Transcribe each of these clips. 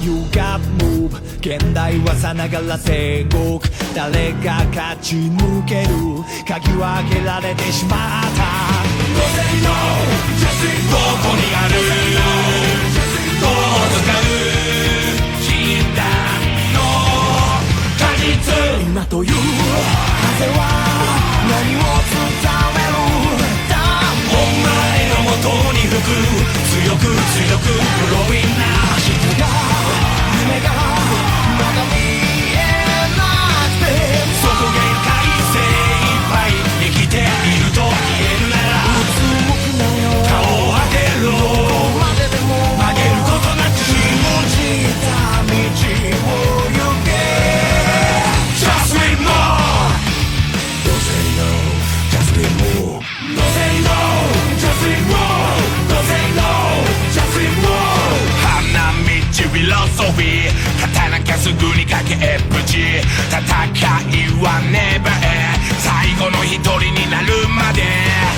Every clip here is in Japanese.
You got move 現代はさながら戦国誰が勝ち抜ける鍵は開けられてしまったどこにあるどう使う禁断の果実今という風は何を伝えるお前の元に吹く強く強くブロインな明日が夢がまだ見えなくてそこ限界精一杯生きていると言えるならうつむくなよ顔を上げろどこまででも曲げることなく信じた道を行け Just wait more Don't say no Just wait more Don't say no Just wait more Don't say no Just wait more 花道フィロソフィー勝たなきゃすぐに崖っぷち戦いはネバー最後の一人になるまで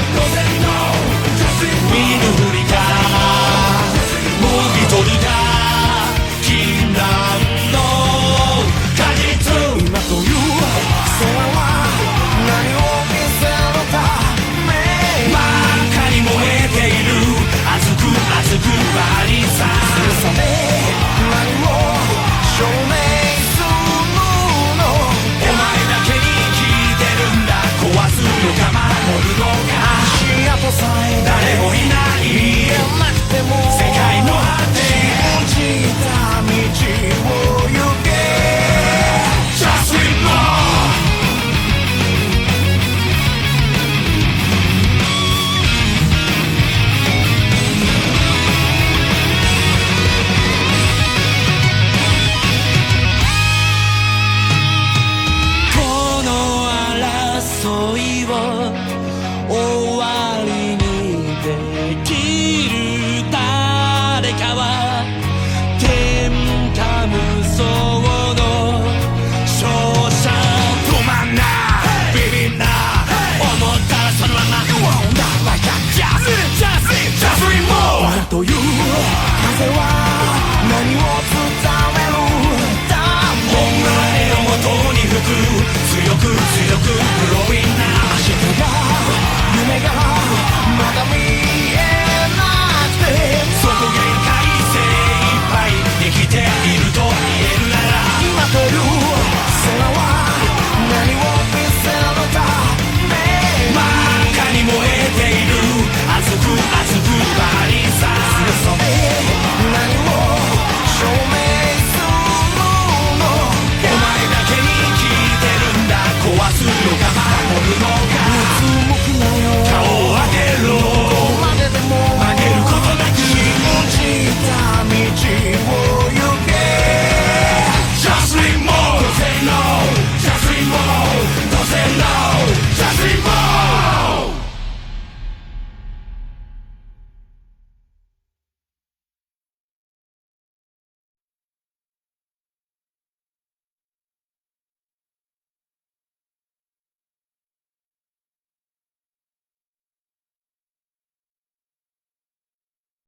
見ぬふりかもぎ取りだ禁断の果実今という空は何を見せるため真っ赤に燃えている熱く熱くバリささめ何を証明するのお前だけに聞いてるんだ壊すのか守るのか足跡さえ誰もいない見えなくても世界の果て信じた道を行け Just wait moreこの争いを終わりにでき